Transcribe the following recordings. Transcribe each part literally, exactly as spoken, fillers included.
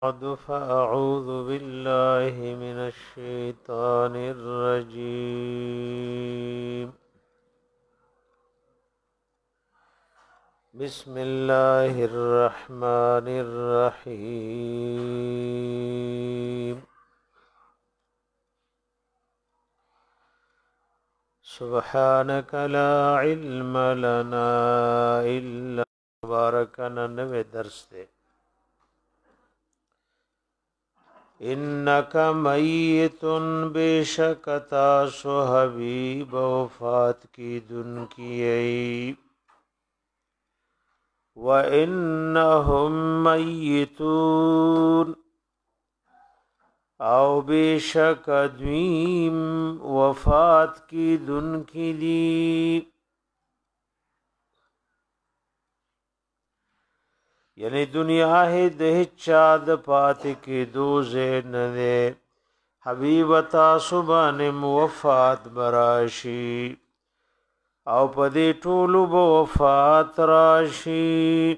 بعد فأعوذ بالله من الشيطان الرجيم بسم الله الرحمن الرحيم سبحانك لا علم لنا إلا باركنا نوے درس دے انک میت بیشک تاسو حبیب وفات کی دن کی ای وَإِنَّهُمْ مَيِّتُونَ او بیشک دویم وفات کی دن کی دی یعنی دنیا ہے دہ چاد پات کی دوزے ندے حبیب تاسو بانم وفات براشی او پدی ټولو به وفات راشي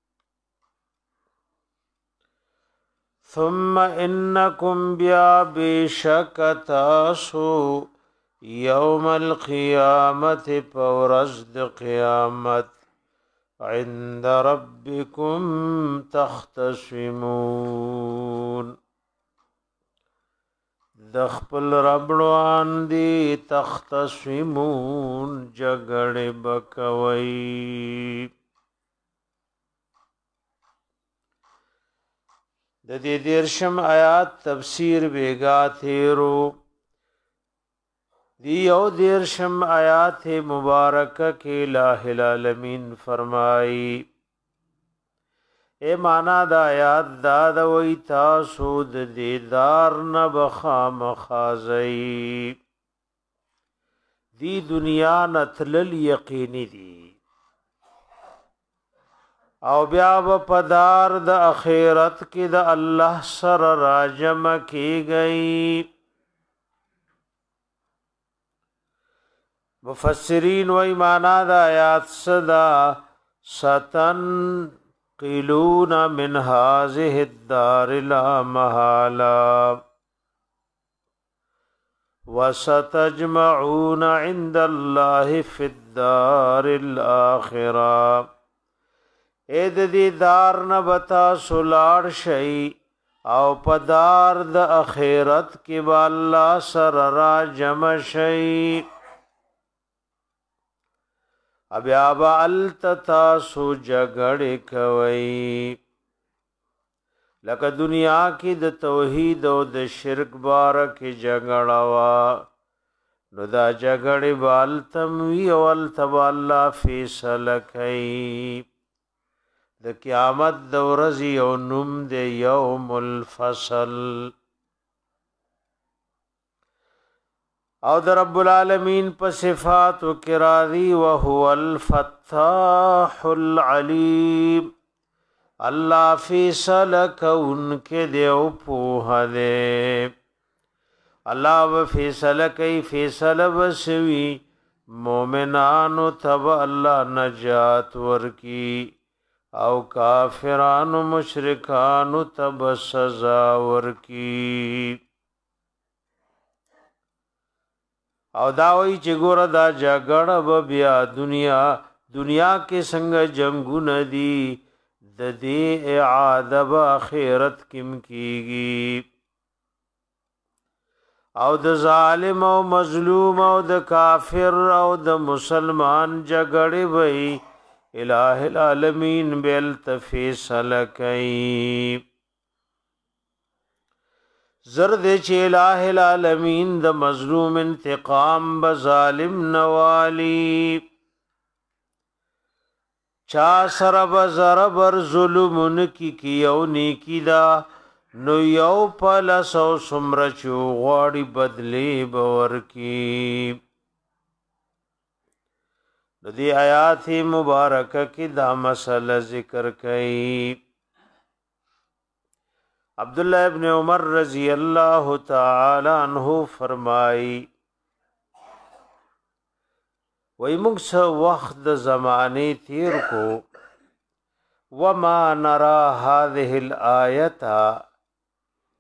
ثم انکم بیا بشک تاسو یوم القیامت پورز د قیامت عند ربکم تختصمون د خپل ربړوان دی تختصمون جګړه بکوي د دې دیرشم آیات تفسیر بیگا تیرو دی او دیرشم آیات مبارکه کې الہ العالمین فرمائی اے مانا دا آیات دا دا وی تاسو د دیدار نبخام خازئی دی دنیا نتلل یقینی دی او بیا با پدار د اخیرت کی دا اللہ سر راجم کی گئی مفسرین وی مانا دا آیات صدا ستن قیلون من هذه الدار لا محالا وستجمعون عند الله في الدار الآخرة اید دی دار نبتا سلار شئی او پدار د اخیرت کی با اللہ سر را جمع شئی اب آبا التتاسو جگڑی کوئی لکه دنیا کی د توحید او د شرک بارک جگڑوا نو دا جگڑی بالتموی او التبا اللہ فیصل کئی د قیامت د ورځې او نوم د یوم الفصل او در رب العالمین په صفات و کراضی و هو الفتاح العلیم اللہ فیصل کون کے دیو پوہ دے اللہ و فیصل کئی فیصل بسوی مومنانو تب اللہ نجات ورکی او کافرانو مشرکانو تب سزا ورکی او داوی چې ګور دا جګړه به بیا دنیا دنیا کې څنګه جنگونه دي د دې اعاده به آخرت کیم کیږي او د ظالم او مظلوم او د کافر او د مسلمان جګړه وي الہ العالمین بیل تفیصل کئی زرد چه الہ العالمین د مظلوم انتقام بظالم نوالی چا سر بزربر ظلمن کی کیو نیکی دا نو یو پلس او سمرچو غاڑی بدلی بور کی دی آیات مبارکہ کی دا مسئلہ ذکر کئی عبداللہ ابن عمر رضی اللہ تعالی عنہ فرمائی وی مگس وقت زمانے تیر کو وما نرى هذه الآية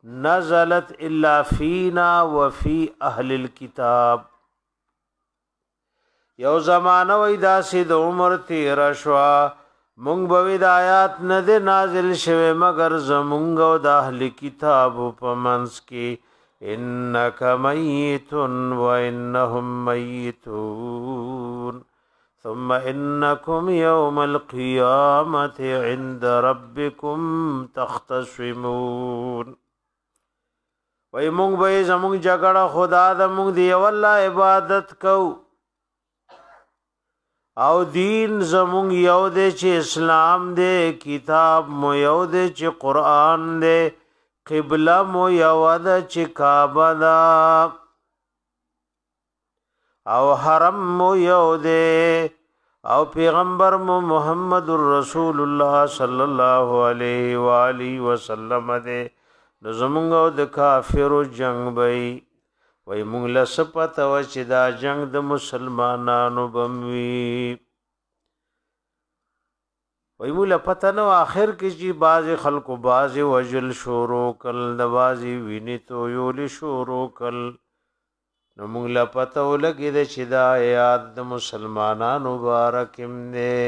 نزلت الا فينا وفي اهل الكتاب. یو زمانه وای داسې د عمر تیر شوا مونږ به د آیات نه د نازل شوه مگر زمونږ او د اهل کتاب په منځ کې انک میت وانهم میتون ثم انکم یوم القیامت عند ربکم تختصمون. وای مونږ به زمونږ جګړه خدا د مونږ دی والله عبادت کو او دین زمونږ یو دی چې اسلام دی کتاب مو یو دی چې قرآن دی قبله مو یو ده چې کعبه ده او حرم مو یو دی او پیغمبر مو محمد رسول الله صلی الله علیه و آله وسلم دی. نو زمونږ او د کافرو جنگ بی وی مونږ له سپته و چې دا جنگ د مسلمانانو بموي. وی مونږ له پته نو آخر کې چې بعض خلکو بعض وجل شروع کل د بعضې وینې تویول شروع کل نو مونږ له پته ولګېده چې دا آیات د مسلمانانو باره کې دی.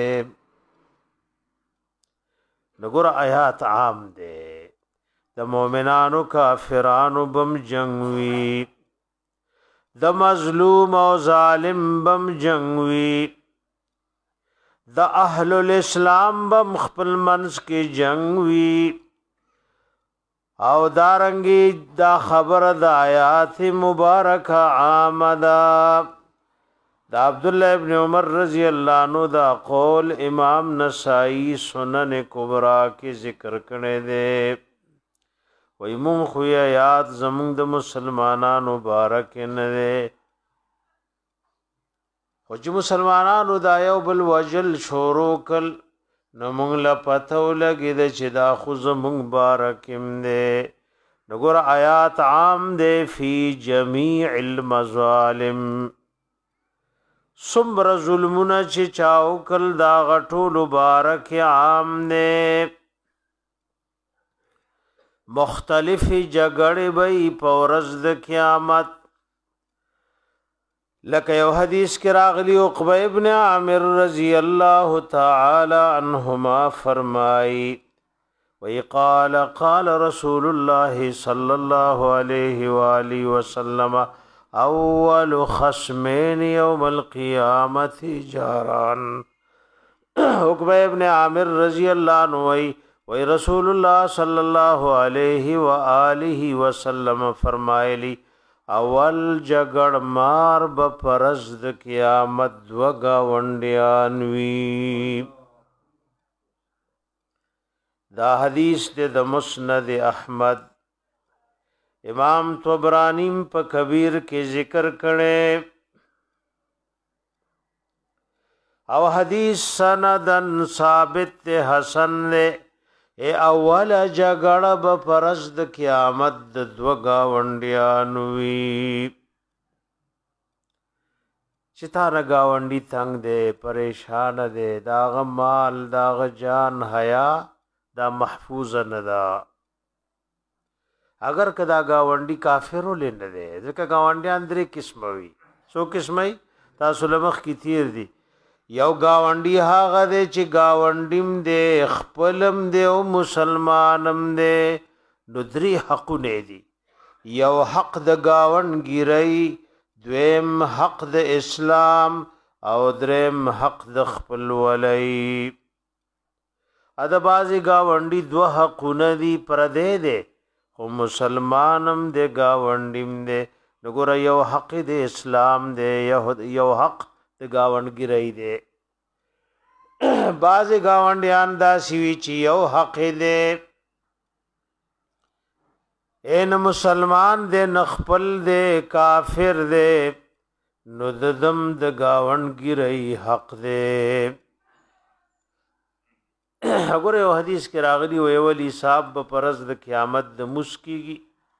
نو ګوره آیات عام دی د مؤمنانو کافرانو بم جنگ وي د مظلوم او ظالم بم جنگ وي د اهل الاسلام بم خپل منځ کې جنگ وي او دارنګي دا خبر د آیات مبارکه آمدا د عبد الله ابن عمر رضی الله عنه دا قول امام نسائی سنن کبرا کې ذکر کړي دي. وی مون خو آیات زمونږ د مسلمانانو مبارک نه دی خو چې مسلمانانو دا یو بل وجل شروع کل نو مونږ له پته ولګېده چې دا خو زمونږ مبارک دی. نو ګوره آیات عام دی فی جمیع المظالم څومره ظلمونه چې چاو کل دا غټول مبارک عام دی. مختلفی جګړې به په ورځ د قیامت لکه یو حدیث کې راغلی عقبه ابن عامر رضی الله تعالی عنهما فرمای وی قال قال رسول الله صلی الله علیه و آله وسلم اول خصمین یوم القیامت جاران. عقبه ابن عامر رضی الله عنه وی وی رسول الله صلی الله علیه و آله وسلم فرمایلی اول جګړ مار به پرز د قیامت دو گاونډیان وی. دا حدیث د مسند احمد امام طبرانی په کبیر کې ذکر کړي او حدیث سندن ثابت حسن له اے اول جګړه به پرز د قیامت د دو گاونډیانو وی چې تا گاونډي تنگ دی پریشان دی داغ مال داغ جان حیا دا محفوظ نه ده اگر کدا گاونډي کافرو لنه دی ځکه گاونډیان درې قسمه وي سو قسمه تاسو لمخ کی تیر دي. یو گاونډي هغه دی چې گاونډیم دی خپلم دی او مسلمانم دی نو درې حقونه دي. یو حق د گاونډګیرۍ دویم حق د اسلام او دریم حق د خپل ولی. ا د بازي گاونډي دو حقونه دي پردې دی خو مسلمانم دی گاونډیم دی نو ګوره یو حق د اسلام دی یو حق د گاونډګیرۍ دی. بعضې گاونډیان داسې وي چې یو حق دی اے نه مسلمان دی نه خپل دی کافر دی نو د دم د گاونډګیرۍ حق دی. وګوره یو حدیث کې راغلی وی ولی صاحب به پرز د قیامت د مسکیږي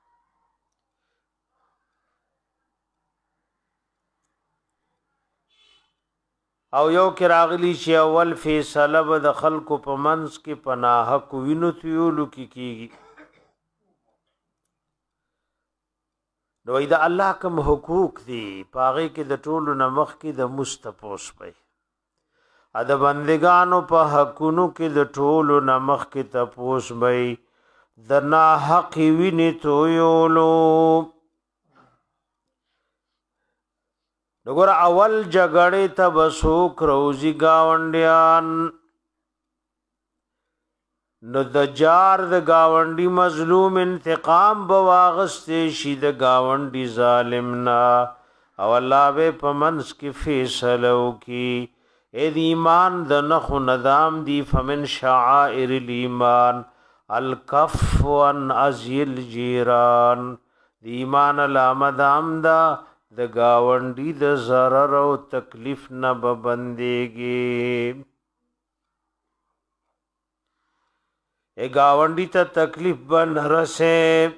او یو کې راغلی چې اول فیصله به د خلکو په منځ کې پناه کو وینو تیولو کې کیږي نو دا الله کوم حقوق دي پاغه کې د ټولو نمخ کې د مستپوس پي ا د بندگانو په حقونو کې د ټولو نمخ کې تپوس بي د نا حق ویني تو یولو نګور اول جګړې ته بسوک روزي گاونډیان نو د جار د گاونډي مظلوم انتقام بواغستې شي د گاونډي ظالمنا او الله به پمنس کې فیصله وکي اې د ایمان د نخو ندام دی فمن شعائر الایمان الکف عن ازل جیران د ایمان علامدام دا د گاونډي د zarar او تکلیف نه ببندېږي ای گاونډي ته تکلیف بن رسه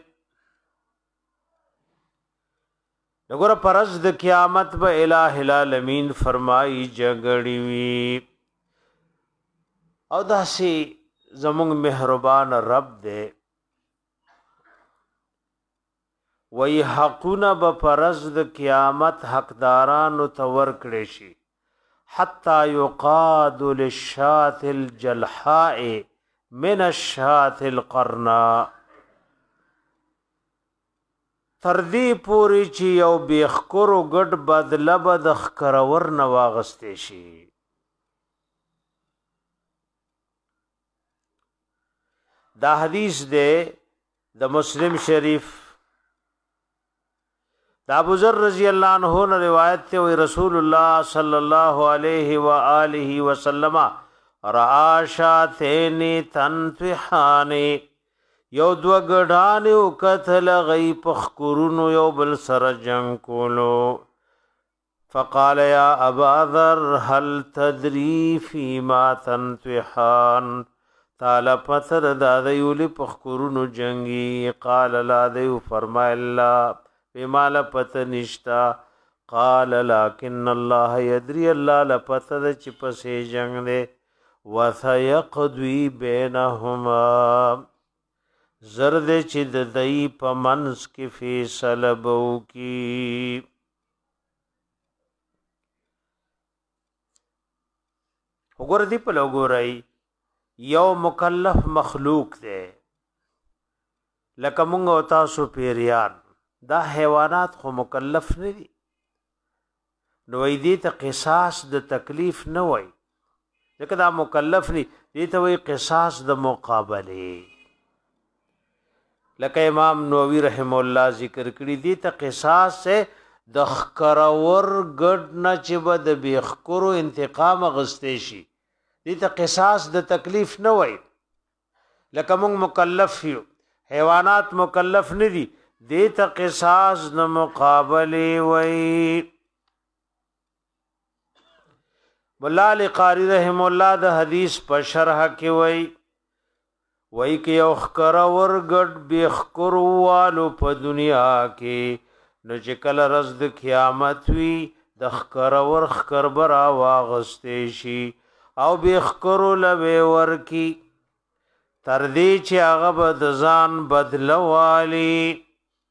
نګور پرز د قیامت به الٰه العالمین فرمای جګړی وی او داسي زمونږ مهربان رب دې وی حقونه به پرز د قیامت حقدارانو تور کړي شي حتا یقاد للشات الجلحاء من الشات القرناء تردی پوری چی یو بیخکرو گډ بدله بد خکرور نواغسته شي دا حدیث دے د مسلم شریف دا ابو ذر رضی اللہ عنہ نے روایت تے وی رسول اللہ صلی اللہ علیہ وآلہ وسلم رعا شاتین تنطحان یو دو گڑان او قتل غی پخکرون یو بل سر جنگ کولو فقال یا ابا ذر هل تدری فیما تنطحان تعالی پتر دادیولی پخکرون جنگی قال لا دیو فرمای اللہ بمال پت نشتا قال لكن الله يدري الله لپتد چې پسې جنگ دے وسيقضي بينهما زرد چې د دای په منس کې فیصله بو کی وګور دی په لګورای یو مکلف مخلوق دے لکه مونږ او تاسو پیریان دا حیوانات خو مکلف نه دي نو دې ته قصاص د تکلیف نه وای ځکه دا مکلف نه دي ته وای قصاص د مقابله لکه امام نووي رحم الله ذکر کړی دي ته قصاص سے د خکرور ګډ نه چې بد بیخکرو انتقام غستې شي دي ته قصاص د تکلیف نه وای لکه موږ مکلف یو حیوانات مکلف نه دي دیتا قصاص نہ مقابلی وی بلال قاری رحم اللہ دا حدیث پر شرح کی وی وی کہ یو خکر ورگڑ بیخکر والو پا دنیا کی نو چکل رزد قیامت وی د خکر ورخکر برا واغستے شی او بیخکرو لبے ورکی تردی چی اغب دزان بدلوالی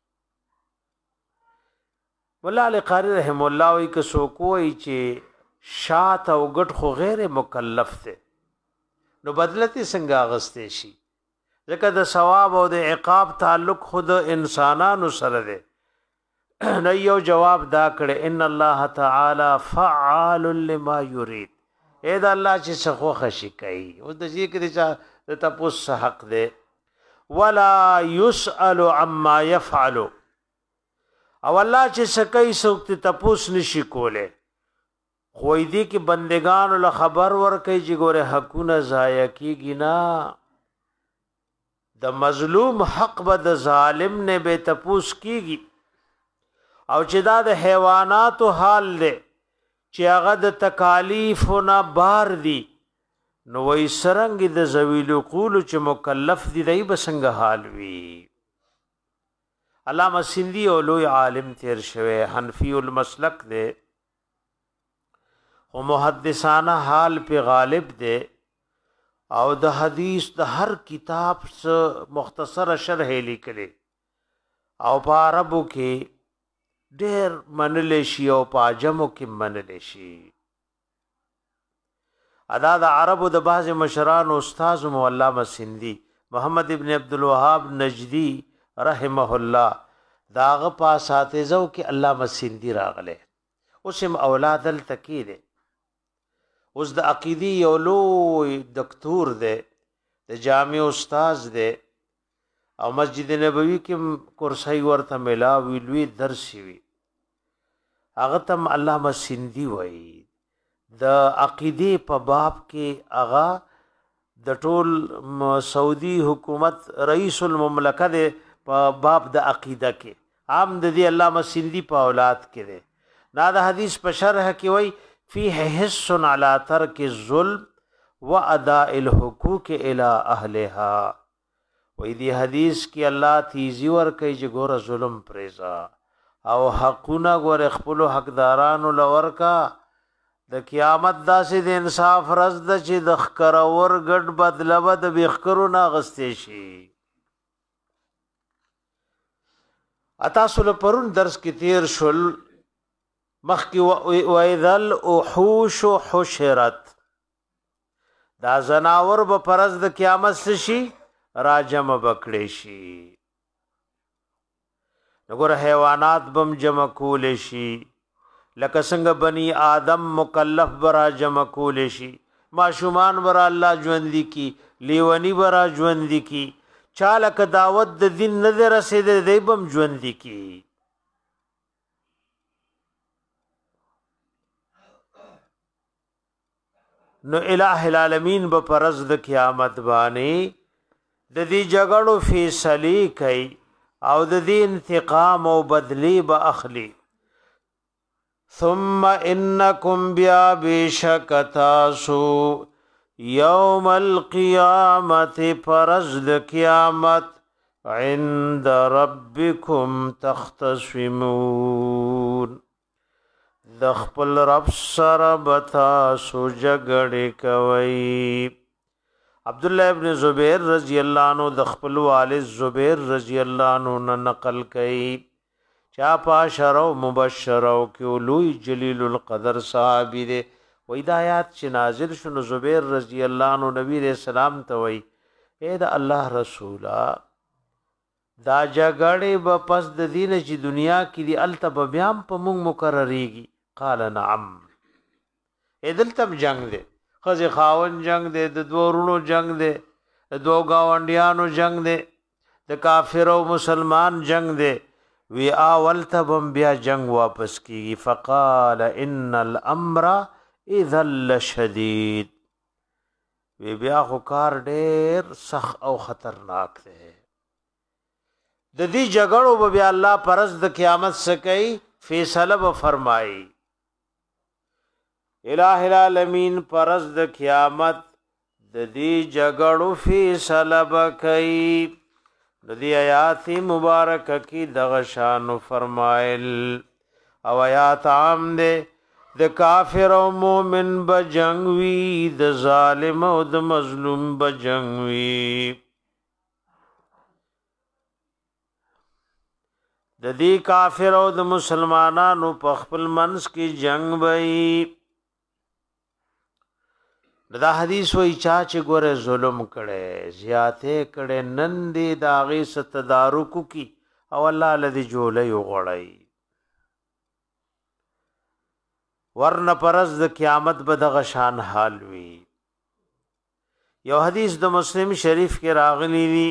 مولا علی قاری رحم الله وی که سو کوی چې شات او غټ خو غیر مکلف ته نو بدلتی څنګه غستې شي ځکه د ثواب او د عقاب تعلق خود انسانانو سره دی نو یو جواب دا کړي ان الله تعالی فعال لما يريد اې دا الله چې څخه خشي کوي او د دې کې د تاسو حق دی ولا يسأل عما يفعل او الله چې سکای سوکت تپوس نشي کوله خو دې کې بندگان له خبر ورکي چې ګوره حقونه ضایع کیږي نه د مظلوم حق به د ظالم نه به تپوس کیږي او چې دا د حیواناتو حال له چې هغه د تکالیف نه بار دي نو وای سرنګ د ذویل قول چې مکلف دي دی بسنګ حال وی علامہ سندھی او لوی عالم تیر شوه حنفی المسلک دے او محدثانہ حال پہ غالب دے او د حدیث د هر کتاب سے مختصر شرح لیکلے او په عربو کې ډېر منلی شي او په عجمو کې منلی شي. ادا د عربو د بعض مشران استاد مو علامه سندي محمد ابن عبد الوهاب نجدي رحمه الله داغه پاساتزو کې علامه سندي راغله. اوس هم اولاد التکیده اوس د عقیدی یو لوی دکتور دی د جامع استاد دی او مسجد نبوي کې کورسای ورته ملاوي لوی درس وی هغه تم علامه سندي وای. د عقیدی په باب کې هغه د ټول سعودي حکومت رئیس المملکه دی په باب د عقیده کې عام د دې علامه سندي په اولاد کې دی. دا د حدیث په شرح کې وای فيه حس على ترك الظلم واداء الحقوق الى اهلها. وې دې حدیث کې الله تیزی ور کوي چې ګوره ظلم پریزا او حقونه ګوره خپل حقدارانو لور کا. د قیامت داسې د انصاف رز د چې د خکرور ګډ بدلبه د بخکرو نه غستې شي. اتاسل پرون درس کې تیر شل مخکی وایذل احوش حشرت دا زناور به پرز د قیامت شي راجم بکړي شي. نګور حیوانات بم جمع کول شي لکه څنګه بنی آدم مکلف برا جمع کول شي. ماشومان برا الله ژوند کی لیونی برا ژوند کی چالک دعوت د دین نظر رسید دی بم ژوند کی. نو الہ العالمین به پرز د قیامت باندې د دې جګړو فیصله کوي او د دې انتقام او بدلی به اخلي. ثم انکم بیا بشکتاسو یوم القیامت پرز د قیامت عند ربکم تختصمون د خپل رب سره بتا سو جګړې کوي. عبد الله ابن زبیر رضی الله عنه د خپل والد زبیر رضی الله عنه نقل کوي چا پاشرو مبشرو کې لوی جلیل القدر صحابي دي. و ہدایات چې نازل شنو زبیر رضی الله عنه نبی رسول سلام ته وای اے د الله رسولا دا جګړې به پس د دین چې دنیا کې دی التب بیام په مونږ مقرریږي. قال نعم ادل تم جنگ دے خزی خاون جنگ دے د دو رونو جنگ دے د دو گاونډیانو جنگ دے د کافر او مسلمان جنگ دے وی اول تبم بیا جنگ واپس کی. فقال ان الامر اذا لشدید وی بیا خو کار ډیر سخت او خطرناک دی. د دې جګړو به بیا الله پرز د قیامت سکی فیصله به فرمایي. الہ العالمین پرز د قیامت د دې جګړو فیصله وکړي. د دې آیات مبارکه کې دغه شان فرمایل او آیات عام ده د کافر او مؤمن بجنګ وی د ظالم او د مظلوم بجنګ وی. د دې کافر او د مسلمانانو په خپل منځ کې جنگ وی. دا حدیث وی چا چې ګوره ظلم کړي زیاته کړي نن دې داغه ستدارکو کی او الله الذي جولې غړی ورن پرز د قیامت به دغه شان حال وی. یو حدیث د مسلم شریف کې راغلی دی.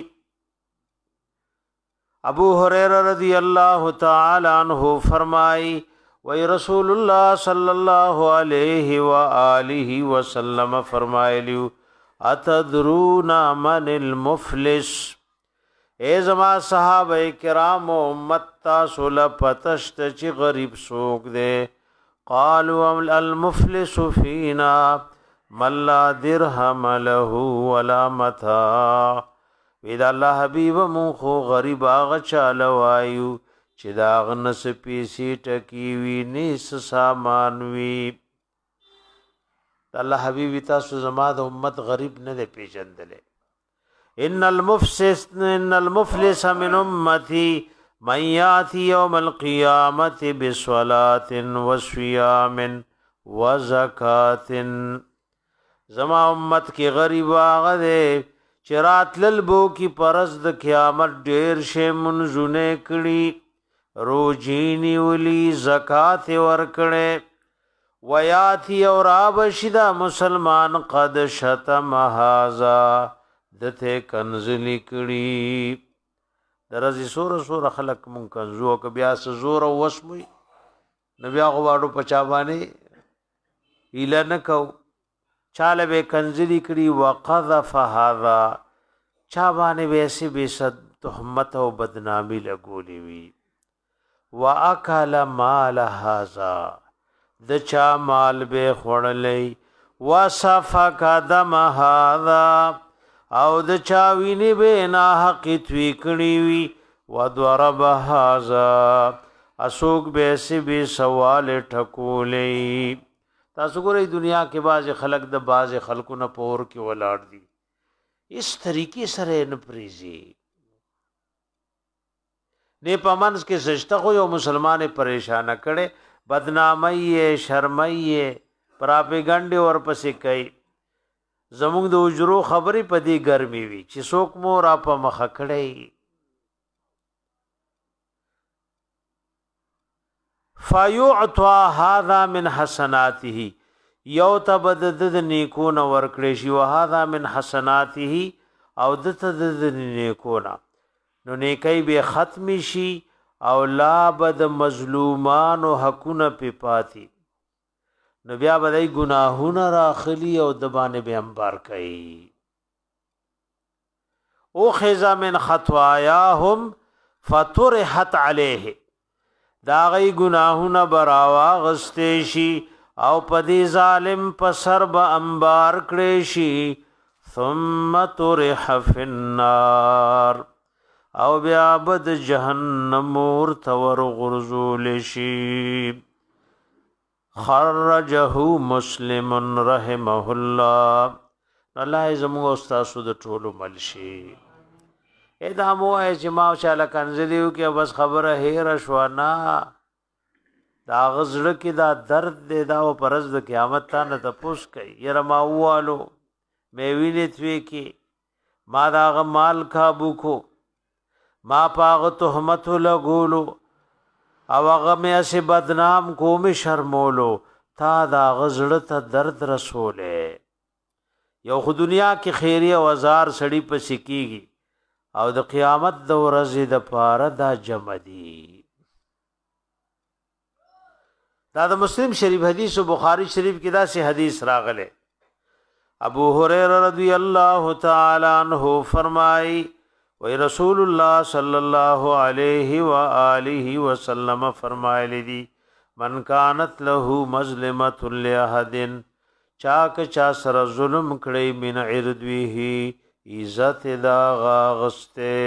ابو هريره رضی الله تعالی عنہ فرمای وی رسول الله صلی الله علیه و آله وسلم فرمایلیو اتدرون من المفلس. اے زما صحابه کرام امت تاسو لپتشت چې غریب سوق دے. قالوا المفلس فينا من لا درهم له ولا متاع. وی دا الله حبیب مون خو غریب هغه چاله وایو چې دا غنس پیسې ټکی وی نیس سامان وی. الله حبیب تاسو زما د امت غریب نه دی پیژندلې. ان المفلس ان المفلس من امتی من یاتی یوم القیامت بصلاة وصیام وزکات. زما امت کی غریب آغا دے چرات للبو کی پرز د قیامت ډیر شه منزونه کړي روجینی ولی زکات ورکړي ویاتی اور آبشدا مسلمان قد شتم هذا دته کنزلی کړي درځي سور سور خلق مون کنزو ک بیا س زور وسمي نبي هغه واړو پچا باندې اله نکو چاله به کنزلی کړي وقذف هذا چا باندې ویسه به صد تهمت او بدنامی لګولې وی واکل مال هذا د چا مال به خړلې وصفک دم هذا او د چا ویني به نه حق توی کړي وی وضرب هذا اسوک به سی به سوال ټکولې. تاسو ګورئ دنیا کې باز خلق د باز خلقو نه پور کې ولاړ دي اس طریقې سره نه پریزي نه پمنس کې سجده خو یو مسلمان پریشان کړي بدنامي شرمي پراپګاندا اور پسې کوي زموږ د اجرو خبرې پدې ګرمي وي چې څوک مو را په مخ کړي. فیعطا هذا من حسناته یو تبد د نیکونه ورکړي شي او هذا من حسناته او د تد نیکونه نو نیکي به ختم شي او لا بد مظلومان او حقونه په پاتې نو بیا بدای گناهونه راخلی او دبانه به انبار کوي. او خذا من خطاياهم فطرحت عليه دا غي گناهونه براوا غستې شي او پدې ظالم په سر به انبار کړي شي ثم طرح في النار او بیا بد جهنم ور تور غرزول شي. خرجه مسلم رحمه الله. الله زموږ استاد د ټولو ملشي ادا مو اجماع شاله کنزلیو کې بس خبره هیر شوانا دا غزړه کې دا درد دی دا پرز د قیامت ته نه تپوس کوي ير ما والو مې وینې توی کې ما دا غ مال کابو کو ما پاغ تهمت لګولو او هغه مې سي بدنام کوم شرمولو تا دا غزړه ته درد رسوله یو خو دنیا کې خیری او هزار سړی په سکیږي او د قیامت د ورځې د پاره دا جمع دي. دا د مسلم شریف حدیث او بخاری شریف کې دا سي حدیث راغله. ابو هريره رضی الله تعالی عنہ فرمای وی رسول الله صلی الله علیه و آله وسلم فرمایلی دي من کانت له مظلمه لاحد چاک چا سره ظلم کړي من عرضه عزت دا غاغسته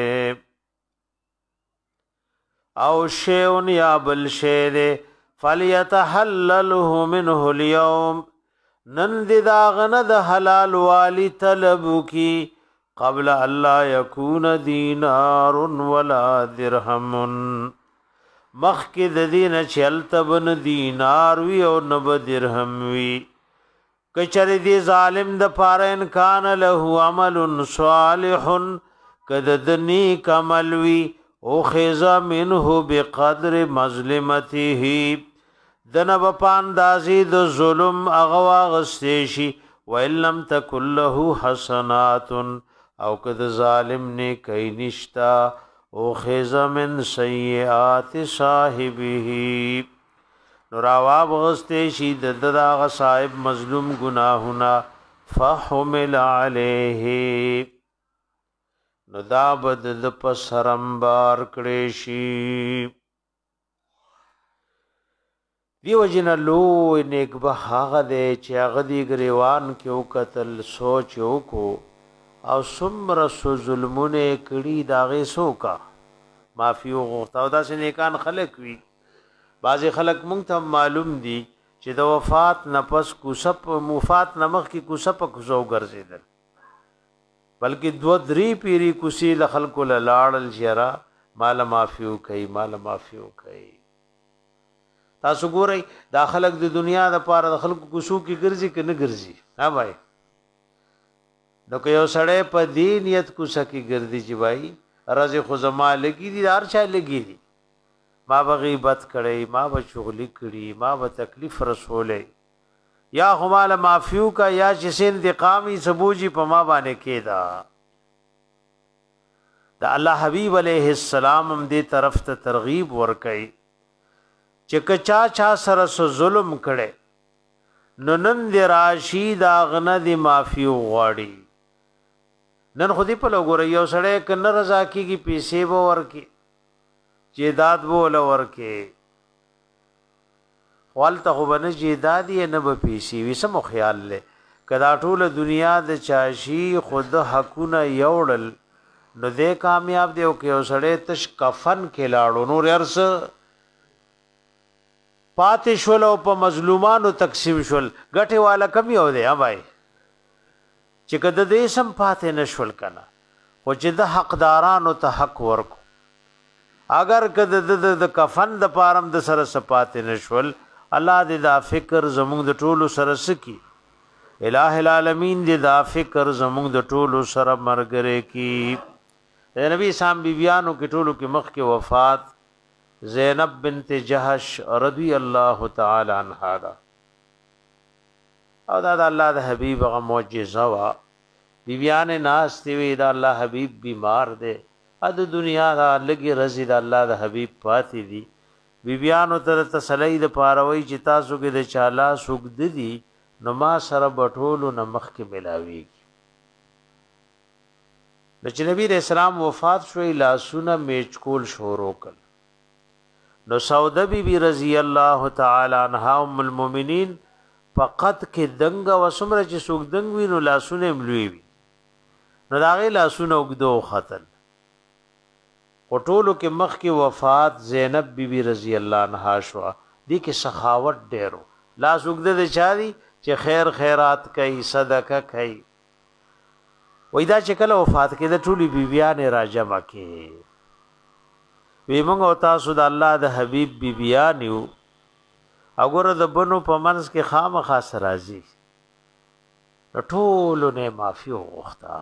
او شیون یا بل شید فلیتحلله منه اليوم نند دا غند حلال والی طلب کی قبل الله يكون دینار ولا درهم مخک د دین چلتبن دینار وی او نب درهم وی کچری دی ظالم د پاره ان کان له عمل صالح کد دنی کمل وی او خیزا منه بقدر مظلمته دنب پاندازی د ظلم اغوا غستیشی وان لم تکل له حسنات او کد ظالم نے کئی نشتا او خیزا من سیئات صاحبه نوراواب غسته شي د دغه صاحب مظلوم گناهونه فحمل عليه نو دا بد د پسرمبار کړي شي. دیو جن لو نیک به هغه دی چې هغه دی غریوان کې او قتل سوچ وکړو او سمر سو ظلمونه کړي داغه سوکا معافي وغوښتاو دا سې نیکان خلق وي. بعضی خلق مونږ ته معلوم دي چې د وفات نفس کوسپ مفات نمخ کی کوسپ کوسو ګرځیدل بلکې دو درې پیری کوسی ل خلق ل لاړل جرا مال مافیو کوي مال مافیو کوي. تاسو ګورئ دا خلک د دنیا د پاره د خلکو کوشو کې ګرځي کې نه ګرځي ها بھائی. نو که یو سړی په دې نیت کوڅه کې ګرځي چې بھائی رزق خو زما لګي دي هر چا لګي دي ما به غیبت کړی ما به چغلی کړي ما به تکلیف رسولې یا هماله معفو کا یا چې انتقامی سبوجي په ما باندې کېدا. دا الله حبیب علیہ السلام هم دې طرف ته ترغیب ورکړي چې کچا چا سره ظلم کړي نو نن دې راشي دا غنه دې معفو غواړي. نن خودی په لګور یو سړی کنه رضا کیږي پیسې به ورکی جیداد بوله ورکی والته خو بنه جیداد یې نه به پیسې وي سمو خیال له کدا ټول دنیا د چاشي خود حقونه یوړل نو دې کامیاب دی او کې سړی تش کفن کې لاړو نور ارس پاتې شول او په مظلومانو تقسیم شول غټه والا کمی و دی ها بھائی چې کده دې سم پاتې نشول کنه او چې د حقدارانو ته حق ورکو اگر کده د کفن د پارم د سره سپاتې نشول الله دې دا فکر زموږ د ټولو سره سکی الہ العالمین دې دا فکر زموږ د ټولو سره مرګره کی. نبی سام بیبیانو کې ټولو کې مخ کې وفات زینب بنت جہش رضی اللہ تعالی عنہا دا او دا دا اللہ دا حبیب غا معجزہ وا بیبیان ناس تیوی دا اللہ حبیب بیمار دے اد دنیا دا لگی رضی دا اللہ دا حبیب پاتی دی بیبیانو تر تسلی دا پاروی چی تاسو کې دا چالا سگد دی نو ما سر بطولو نمخ کے ملاوی کی. نچ نبی علیہ السلام وفات شوی لاسونا میچکول شورو کل نو سوده بی بی رضی اللہ تعالی عنہا ام المومنین فقط کې دنګ وسمره چې سوق دنګ وی نو لاسونه ملوي وي نو داغه لاسونه وګدو ختل وټولو کې مخ کې وفات زینب بی بی رضی الله عنها شو دي کې سخاوت ډېرو لاس وګد د چاري چې خیر خیرات کوي صدقه کوي وېدا چې کله وفات کې د ټولي بیبيانه راجمه کې وی مونږ او تاسو د الله د حبيب بیبيانیو اګوره د بنو په منځ کې خامخا سرازي ټولو نه معافي وغوښتا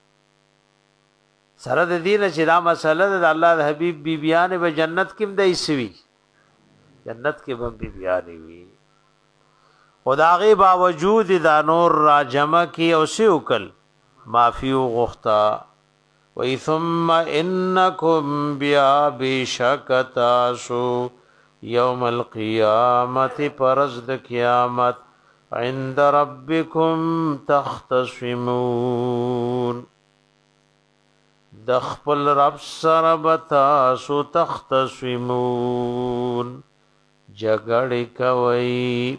سره د دین چې دا مسله د الله د حبيب بیبيانه به جنت کې مدای سوي جنت کې به بیبيانه وي خدای باوجود دا نور را جمع کې او سیوکل معافی غختا وی ثم انکم بیا بشکتاسو یوم القیامت پرزد قیامت عند ربکم تختصمون دخپل رب سر بتاسو تختصمون جگڑی کوئی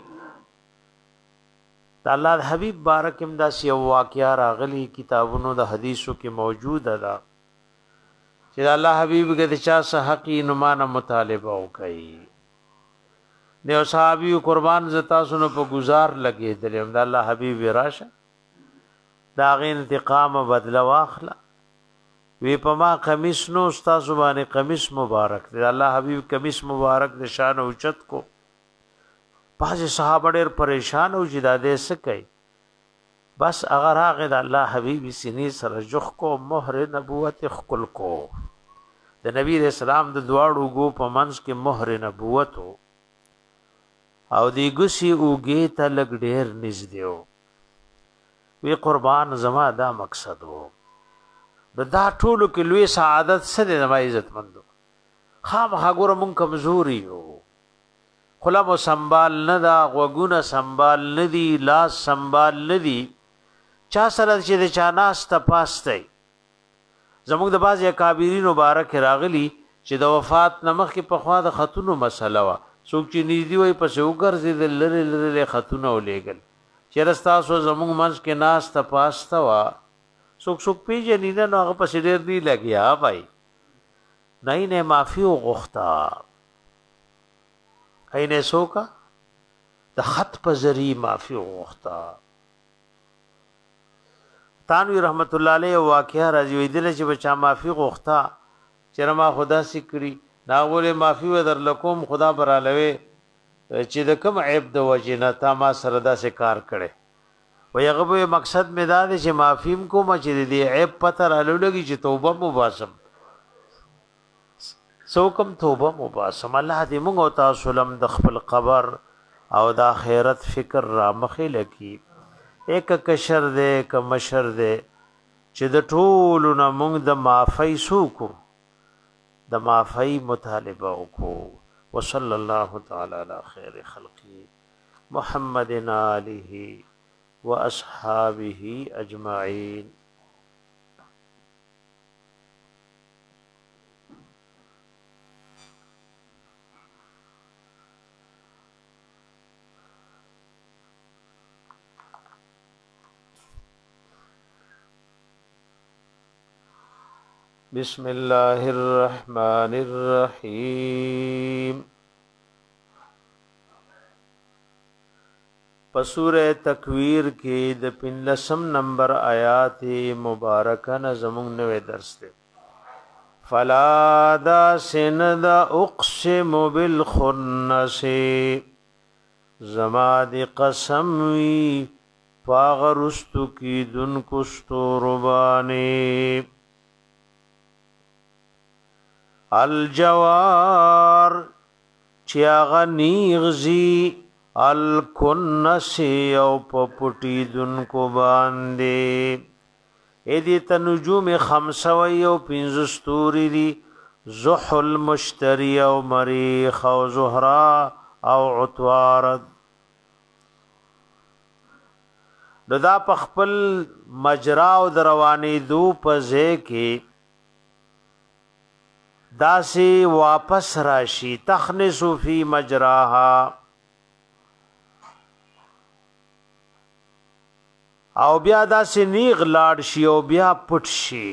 دا الله حبیب بارک امدا سی واقعا راغلی کتابونو د حدیثو کې موجود ده چې الله حبیب کې چا سه حقی نمانه مطالبه وکړي نو صحابي قربان زتا سونو په گزار لګي دلم د الله حبیب راشه دا غي انتقام بدلا واخلا وی په ما قمیص نو استاد باندې قمیص مبارک دی الله حبیب قمیص مبارک د شان اوچت کو بعض صحابه ډېر پریشان او جداده سکي بس اگر هغه د الله حبيب سینې سره جخ کو مهر نبوت خپل کو د نبی رسول الله د دواړو گو په منځ کې مهر نبوت او دی ګسی اوګه ته لګ ډېر نږدې وی قربان زما دا مقصد وو د دا ټولو کې لوی سعادت سره د ما عزت مندو خامخا ګور مون کمزوري یو خلم سنبال ندا غوګونه سنبال ندی لاس سنبال ندی چا سره چې د چا ناس ته پاسته زموږ د باز اکابرین مبارک راغلی چې د وفات نمخ کې په خوا د خاتونو مسله وا څوک چې نږدې وي پس وګرځي د لری لری خاتونو ولېګل چې رستا سو زموږ منځ کې ناس ته پاسته وا څوک څوک پیژنې نه نو هغه پس ډېر دی لګیا بھائی نه نه معافي وغوښتا اینه سوکا د خط په ذریعہ معافی وغوښتا تانوی رحمت الله علیه واقعا راځي ویدل چې بچا معافی غوښتا چې ما خدا سکړي ناغوله معافي و در لکوم خدا برالوي چې د کوم عیب د وجې نه تا ما سره داسې کار کړي و یغه مقصد مې دا دی چې معافیم کوم چې دې عیب پته رالو لګي چې توبه مباسم سو کم توبه مباسم الله دې موږ او تاسو لم د خپل قبر او د آخرت فکر را مخې لګي ایک کشر دې ک مشر دې چې د ټولو نه موږ د معافی سوکو د معافی مطالبه وکړو وصلى الله تعالى على خير خلقه محمد آله واصحابه اجمعين. بسم الله الرحمن الرحیم. پسورہ تکویر کې د پنځم نمبر آیات مبارکه نظمون نوې درس ده. فلا دا سند اقسم بالخنس زما دی قسم وی فاغرستو کی دن کستوربانی الجوار چیاغا نیغزی الکنسی او پپٹی دن کو باندے ایدی تنجوم خمسوی او پینزستوری دی زحل مشتری او مریخ او زهرا او عطوارد دا پخپل مجرا او دروانی دو پزے کی داسی واپس راشی تخنسو فی مجراها او بیا داسی نیغ لاړ شي او بیا پټ شي.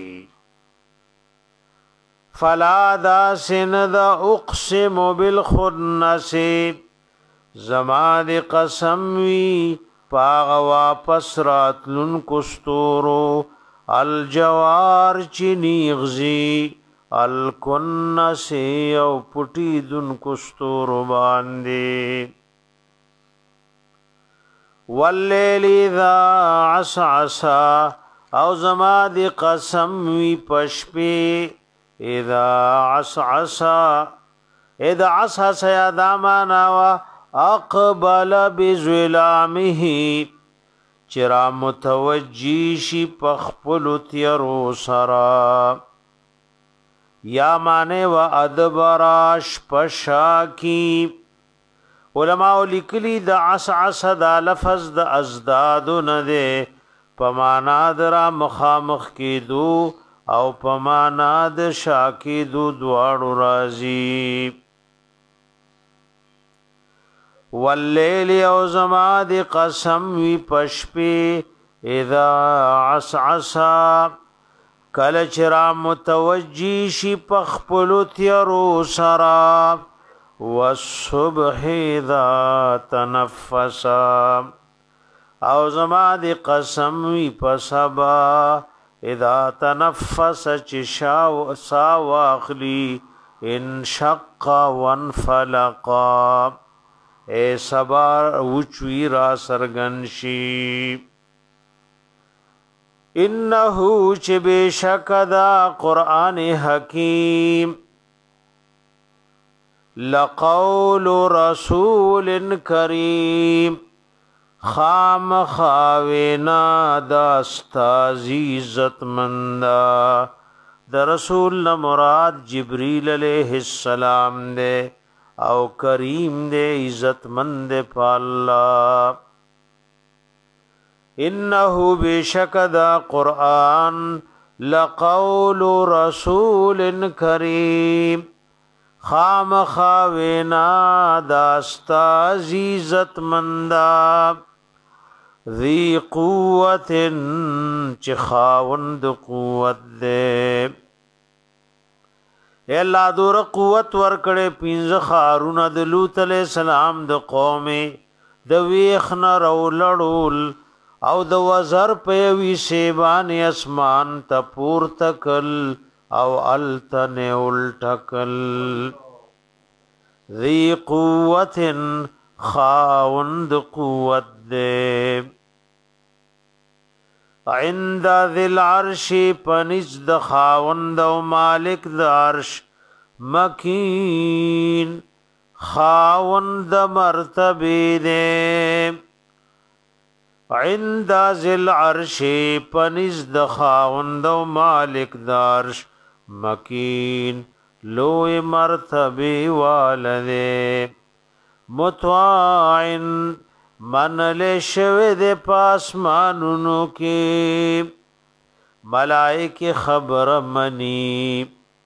فلا داسی ندا اقسم بالخنس زما دی قسم وی پاغ واپس راتلن کستورو الجوار چی نیغزی الکنسی او پٹی دن کستور باندی واللیل اذا عسعسا او زما دی قسم وی پشپی اذا عسعسا اذا عسعسا یا دامانا و اقبل بزلامه چرا متوجیشی پخپلو تیرو سرا یا معنی و ادبراش پشاکی. علماء لیکلی د عسعس دا لفظ د ازدادو نده پمانا درا مخامخ کی دو او پمانا د شاکی دو دوارو رازی. واللیل او زما دی قسم وی پشپی اذا عسعسا کل چرا متوجی شی پخپلو تیرو سرا والصبح اذا تنفسا او زما دی قسم وی پسبا اذا تنفس چشاو ساو اخلی انشق وانفلقا اے سبا وچوی را سرگنشی. انہو چی بے شک دا قرآن حکیم لقول رسول کریم خام خاوینا داستا عزت مندا. دا رسول مراد جبریل علیہ السلام دے او کریم دے عزت مند پا اللہ. انہو بیشک دا قرآن لقول رسول کریم خام خاوینا داستا عزیزت مندا ذی قوت چی خاوند قوت دے. اے اللہ دور قوت ورکڑے پینز خارون د لوط علیہ السلام د قوم د ویخن رو لڑول او د وزر پیوی سیبان اسمان تا پور تکل او التن الټکل ذی قوت خاوند قوت دے عند ذی العرش پنج د خاوند و مالک د عرش مکین خاوند مرتبی دے عند ذی العرش پنج د خاوند و مالک د عرش مکین لوی مرتبی والدے متواعن من لے شوی دے پاسمانونو کی ملائک خبر منی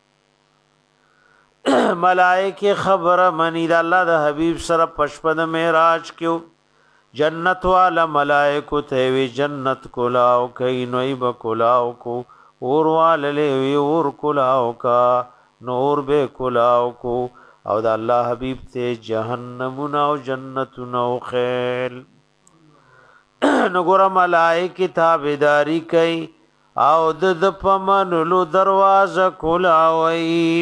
ملائک خبر منی دا اللہ دا حبیب سر پشپد معراج کیو جنت والا ملائکو تیوی جنت کلاو کئی نویب کلاو کو اور واللیوی اور کلاو کا نور بے کلاو کو او دا اللہ حبیب تے جہنمنا و جنتنا و خیل نگورا ملائکی تابداری کئی او دد پمنلو دروازہ کلاوئی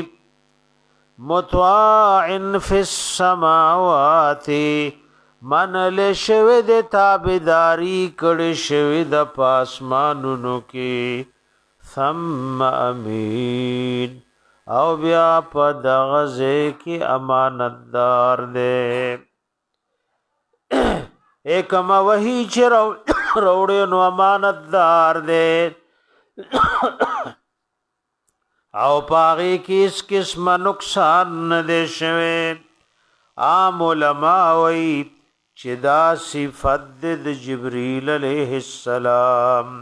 متواعن فی السماوات من لے شوید تابداری کڑ شوید پاسمانونو کی ثم امین او بیا په دغزه کی امانت دار دے ایکما وحی چه روڑے نو امانت دار دے او پاغی کس قسم نقصان ندے شوے عام علماء وی چه دا صفت د جبریل علیہ السلام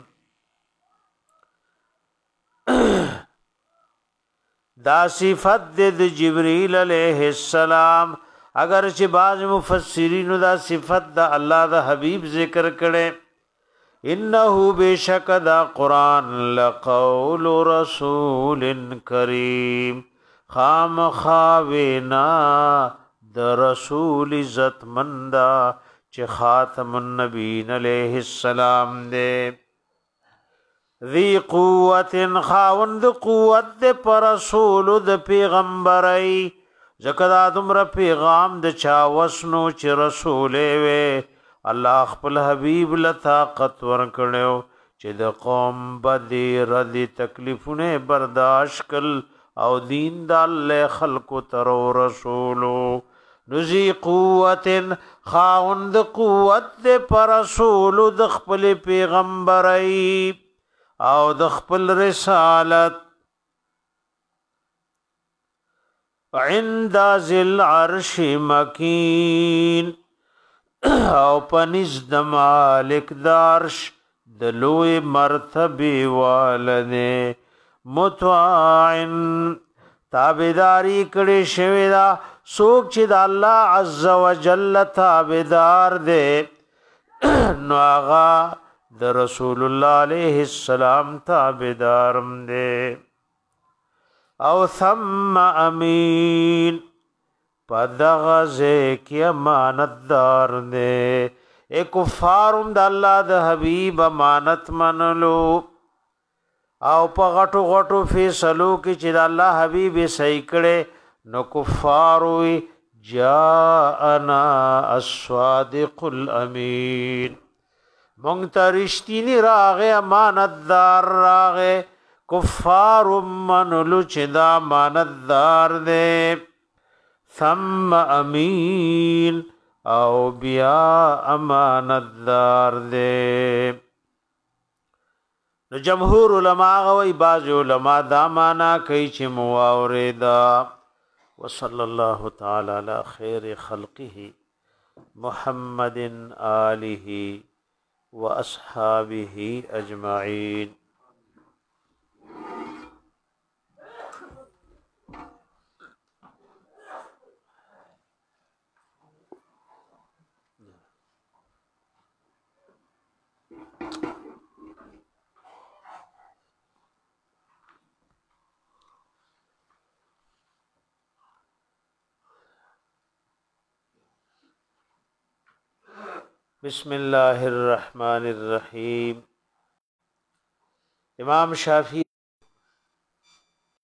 دا صفت د جبریل علیہ السلام اگر چې بعض مفسرین دا صفت دا الله دا حبیب ذکر کړي انه بشک دا قران لقول رسول کریم خام خاوینا د رسول عزت مندا چې خاتم النبیین علیہ السلام دے ذی قوت خاوند قوت دے پر رسول د پیغمبرئی زکدا دمر پیغام د چا وسنو چې رسول وی الله خپل حبیب له طاقت ورکړو چې د قوم بدی ردی تکلیفونه برداشت کل او دین د الله خلق تر رسولو نزی قوت خاوند قوت دے پر رسول د خپل پیغمبرئی او د خپل رسالت عند ذل عرش مکین او پنځ د مالک دارش د لوی مرتبه والده متواعن تابعداری کړي شوی دا سوک چې د الله عز وجل تابعدار دی نو هغه د رسول الله علیہ السلام تابعدارم دے او ثم امین پدغزے کی امانت دار دے اے کفارم د اللہ د حبیب امانت منلو او په غټو غټو فیصلو کې چې د الله حبیب صحیح کړي نو کفاروی جاءنا الصادق الامین مونږ راغه امانت دار راغه کفار منلو چې دا امانت دار دے ثم امین او بیا امانت دار دے نو جمهور علماء غوی باز علماء دا مانا کوي چې مواوردا وصلی الله تعالی علی خیر خلقه محمد آله واصحابه اجمعین بسم اللہ الرحمن الرحیم امام شافعی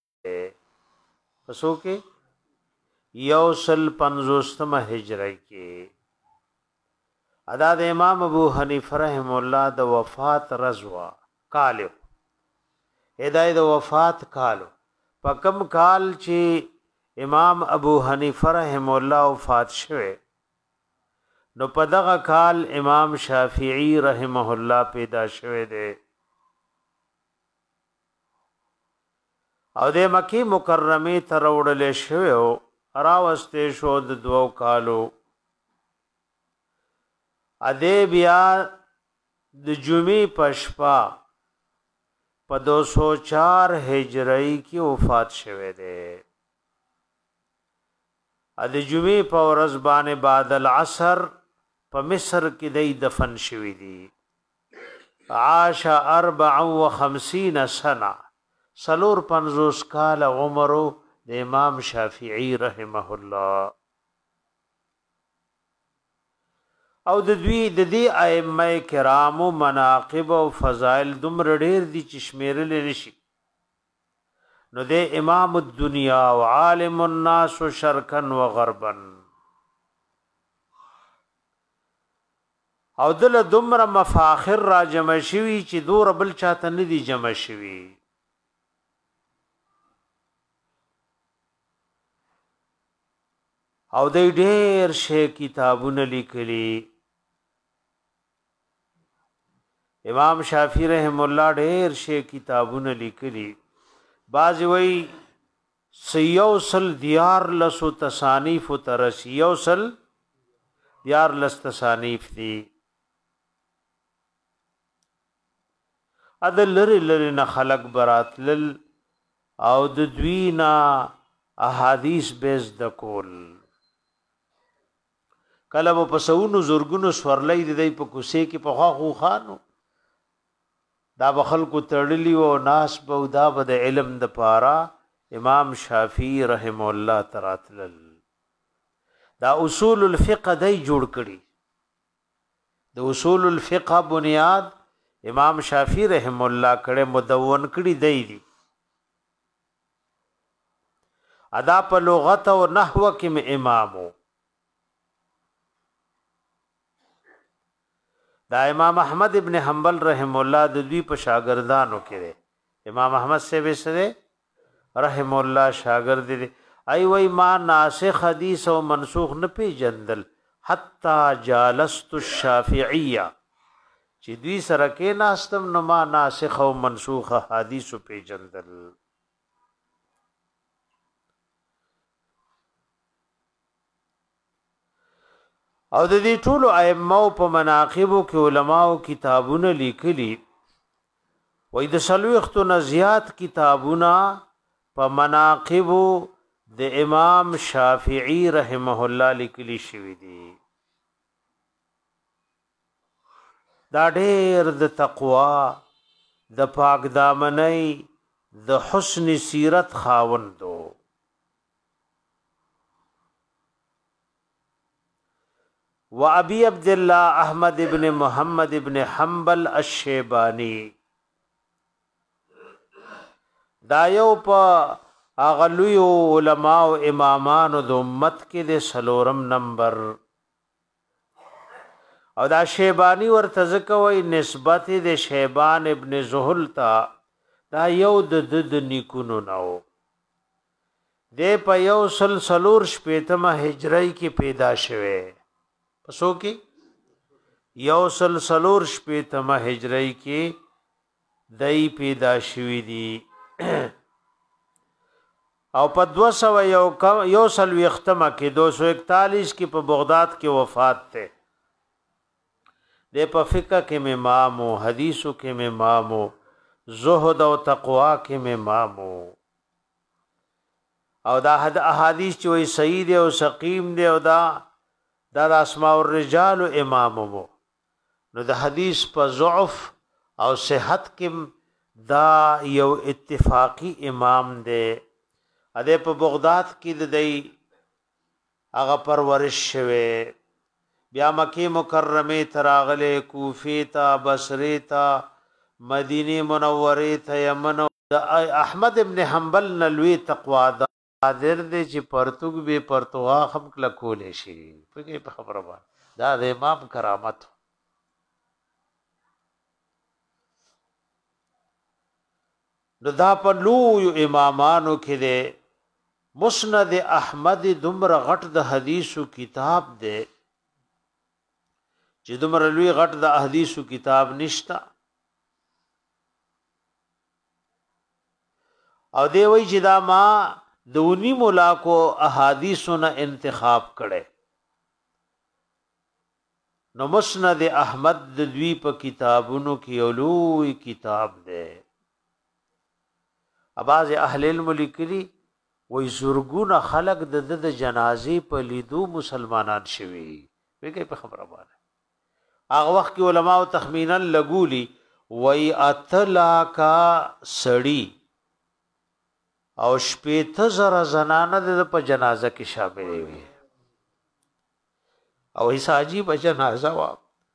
پسو کې یوسل پنځوستمه هجری کې ادا د امام ابو حنیفه رحم الله د وفات رضوا کالو هدايه د وفات کالو په کم کال چې امام ابو حنیفه رحم الله وفات شوه نو په دغه کال امام شافعی رحمه الله پیدا شوه دی او د مکی مکرمه تر وړل شوه راوسته شو د دوو کالو اده بیا د جمعې پشپا په دو سو چار هجری کې وفات شوه دی اده جمعې په ورځ باندې بعد العصر په مصر کې دی دفن شوی دی عاش اربع و خمسین سنه سلور پنځوس کال عمرو د امام شافعی رحمه الله او د دوی د دې ائمه کرامو مناقب او فضائل دومره ډېر دي چې شمیرل نشي نو د امام الدنیا او عالم الناس شرقا و غربا او دل دومره مفاخر را جمع شوي چې دور بل چاته نه دي جمع شوي او د ډېر شی کتابونه لیکلي امام شافعی رحم الله ډېر شی کتابونه لیکلي بعض وی سیوسل دیار لسو تصانیف ترس یوسل دیار لس تصانیف دي ادل لری لری نه خلق براتل او د دوینا احادیث بیز د کول کله په سونو زورګونو سورلې دی په کوسه کې په خو خانو دا بخل کو تړلی او ناس به دا بد علم د پارا امام شافعی رحم الله تراتل دا اصول الفقه دای جوړ کړي د اصول الفقه بنیاد امام شافعی رحم الله کړه مدون کړي دی دي ادا په لغت او نحو کې امامو دا امام احمد ابن حنبل رحم الله د دوی په شاګردانو کې دی امام احمد سے وسره رحم الله شاګرد دی ای وای ما ناسخ حدیث او منسوخ نه پیجندل حتا جالست الشافعیه چې دوی سره کې ناستم نو ما ناسخ او منسوخ حدیث پیجندل او د دې ټولو ائمه په مناقبو کې علماو کتابونه لیکلي وای د سلوختو نه زیات کتابونه په مناقبو د امام شافعی رحمه الله لیکلي شوی دي دا ډېر د تقوا د پاک دامنۍ د حسن سیرت خاوندو و ابي عبد الله احمد ابن محمد ابن حنبل الشيباني دا یو په اغلو علماء او امامانو د امت کې د سلورم نمبر او دا شیبانی ورته ځکوي نسبت د شیبان ابن زهل تا دا یو د د نیکونو نو د په یو سلسلور شپیتمه هجری کې پیدا شوه پسو کې یو سلسلور شپیتمه هجری کې دای پیدا شوی دی او په دو سو یو یو سل وختمه کې دو سو اکتالیس کې په بغداد کې وفات ته د په فقہ کې امام او حدیثو کې امام او زهد او تقوا کې امام او دا احادیث چې وي صحیح دی او سقیم دی او دا دا د اسماء الرجال امامو نو د حدیث په ضعف او صحت کې دا یو اتفاقی امام دی اده په بغداد کې د دی هغه پرورش شوه بیا مکه مکرمه تراغله کوفه تا بصره تا مدینه منوره ته یمن د احمد ابن حنبل نلوی تقوا قادر دی چې پرتګ به پرتوا هم کله کولې شي په خبره باندې دا د امام کرامت. نو دا په لویو امامانو کې دی. مسند احمد دومره غټ د حدیثو کتاب دی چې دومره لوی غټ د حدیثو کتاب نشتا. او دی وی چې دا ما دونی ملاکو احادیثو نه انتخاب کړي. نو مسند احمد د دوی په کتابونو کې یو لوی کتاب دی. اباظ اهل علم لیکلي وی زرګونه خلق د د جنازې په لیدو مسلمانان شوي. وګورئ په خبره باندې هغه وخت کې علماء تخمینا لګولي وی اتلا کا سړی او شپېته زره زنانه د په جنازه کې شامل وي. او هیڅ عجیب جنازه وا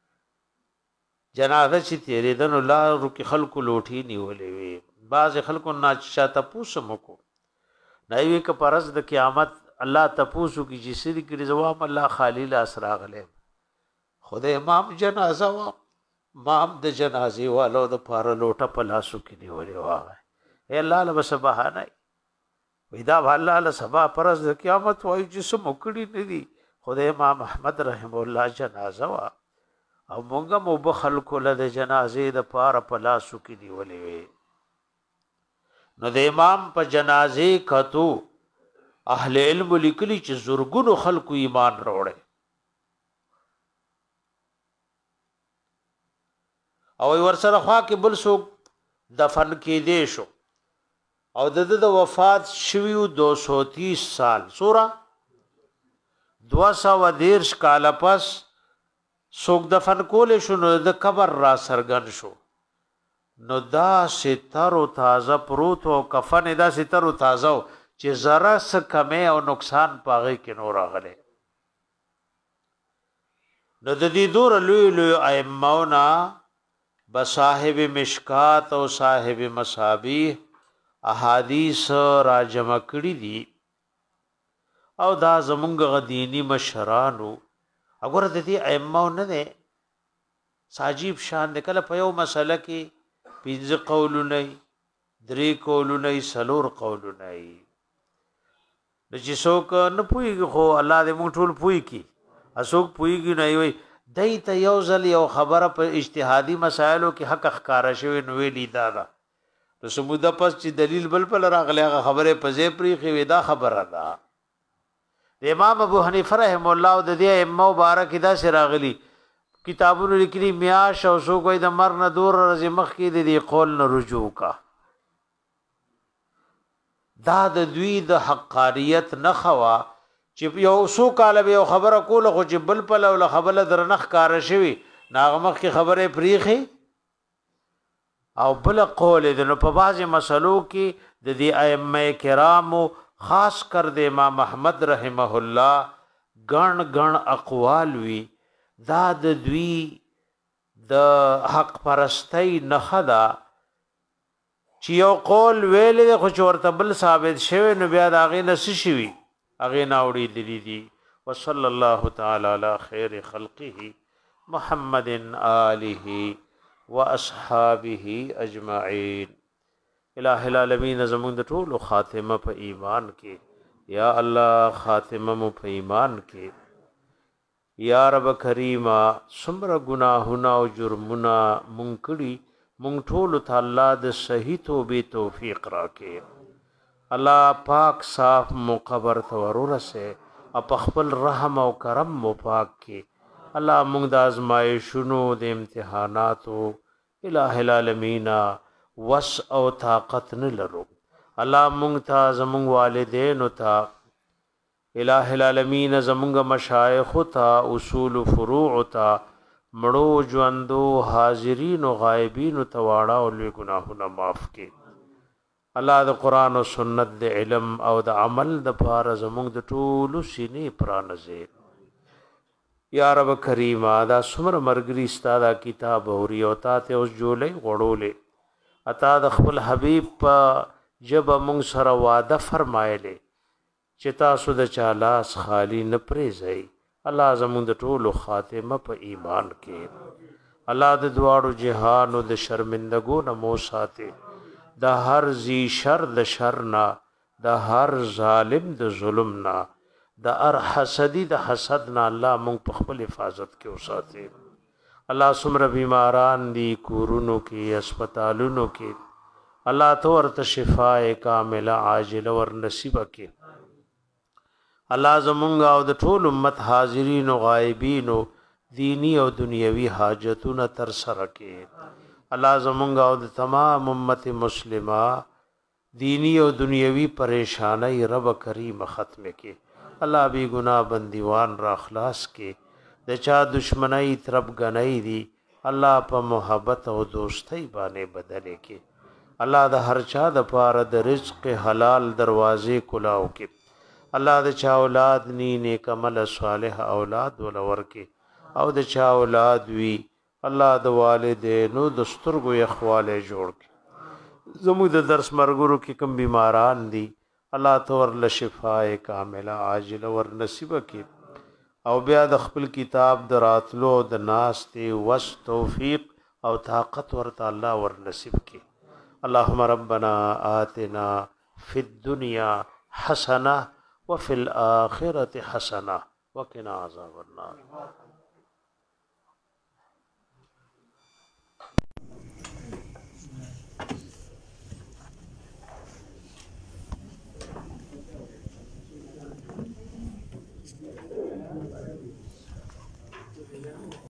جنازه چې تیرې دن الله رکی خلق لوټي نیولې وي. بعض خلکو نه چا تاسو مکو نایوي ک پرز د قیامت الله تاسو کی چې سری کې جواب الله خالی لا اسراغله خدای امام جنازه وا امام د جنازي والو د پاره لوټه په لاسو کې نیولې وای. اے الله له سبحانه وېدا الله له سبا پرز د قیامت وای چې سم وکړي نه دي. خدای امام احمد رحم الله جنازه وا او مونږه مو بخل کول د جنازې د پاره په لاسو کې نیولې وي. نو د امام په جنازې کتو اهل علم لیکلي چې زرګونو خلکو ایمان راوړي. او ورسره خوا کې بل څوک دفن کې دی شو او د د وفات شویو دو سو تیس سال سورا دو سو دیرش کال پس څوک دفن کولې شو نو د قبر را سرګن شو. نو دا ستر او تازه پروت او کفن دا ستر او تازه چې زره س کمه او نقصان پاغه کې نور راغله. نو د دې دور لوی لوی ائمهونه بصاحب مشکات او صاحب مصابیح احادیث را جمع کړي دي. او دا زمونږ غدینی مشرانو وګوره د دې ائمه نه نه ساجیب شان د کله په یو مسله کې پنځه قولونه درې قولونه سلور قولونه د چې څوک نه پوهیږي خو الله دې موږ ټول پوهی کی اسوک پوهیږي نه وي دای ته یو ځل یو خبره په اجتهادي مسایلو کې حق ښکارا شوی نو ویلی دا ده نو سموده پس چې دلیل بل بل راغلی هغه خبره په ځای پرې خو دا خبره ده. د امام ابو حنیفه رحم الله او د دې ائمه مبارک دا سره راغلی کتابونو لیکلي میاش او سو کوئی د مر نه دور رز مخ کې د دې قول نه رجوع کا. دا د دوی د حقانیت نه خوا چې یو سو کال به یو خبره کوله خو چې بل په لول خبره درنخ کار شوی ناغمخ کی خبره پریخي او بل قول د نو په بازي مسلو کې د دې ائمه کرامو خاص کر د امام احمد رحمه الله غن غن اقوال وی. دا د دوی د حق پرستی نه خدا چې یو قول ویل خو چورته بل ثابت شوی نو بیا دا غي نس شوی اغه ناوړي دي دي. وصلی الله تعالی علی خیر خلقه محمد آله واصحابه اجمعین. الہ العالمین زمون د ټول خاتمه په ایمان کې یا الله خاتمه مو په ایمان کې یا رب کریما سمره گناهونه او جرمونه مونږ کړي مونږ ټول ته الله د صحیح توبې توفیق راکړي. الله پاک صاف مقبر تورور سے اپ خپل رحم او کرم مو پاک کې. الله مونږ د ازمایښونو د امتحاناتو الہ العالمین وس او طاقت نه لرو. الله مونږ ته زمونږ والدین او ته الہ العالمین زمونږ مشایخ ته اصول فروع ته مړو ژوندو حاضرین او غایبین ته واړه او لوی ګناهونه معاف کړي. الله د قران او سنت د علم او د عمل د پاره زمونږ د ټولو سینې پرانځي. یا رب کریم دا سمر مرګري ستاده کتاب اوري او تا ته اوس جوړې غړولې اتا د خپل حبیب په جب مونږ سره وعده فرمایلې چې تاسو د چا لاس خالی نه پرېږئ. الله زموږ د ټولو خاتمه په ایمان کې. الله د دواړو جهانو د شرمندګو نه مو ساتي، د هر ذی شر د شر نه، د هر ظالم د ظلم نه، د هر حسدي د حسد نه الله مونږ په خپل حفاظت کې وساتي. الله څومره بیماران دي کورونو کې هسپتالونو کې، الله ته ورته شفای کامله عاجله ور نصیب کړي. الله زمونږ او د ټول امت حاضرین او غایبین دینی او دنیوي حاجتونه تر سره کړي. الله زمونږ او د تمام امت مسلمه دینی او دنیوي پریشانی رب کریم ختم کړي. الله بی گناه بندیوان را خلاص کړي. د چا دشمنی طرف غنۍ دي الله په محبت او دوستی باندې بدلې کړي. الله د هر چا د پاره د رزق حلال دروازې کلاو کړي. الله د چا اولاد نی نیک عمل صالح اولاد ولور کې او د چا اولاد وی الله د والدینو د سترګو یخواله جوړ کې. زموږ د درس مرګرو کې کوم بیماران دي الله تور له شفای کامله عاجله ور نصیب کې. او بیا د خپل کتاب د راتلو د ناستې وس توفیق او طاقت ورته الله ور نصیب کې. اللهم ربنا آتنا فی الدنیا حسنه وفي الآخرة حسنة وقنا عذاب النار.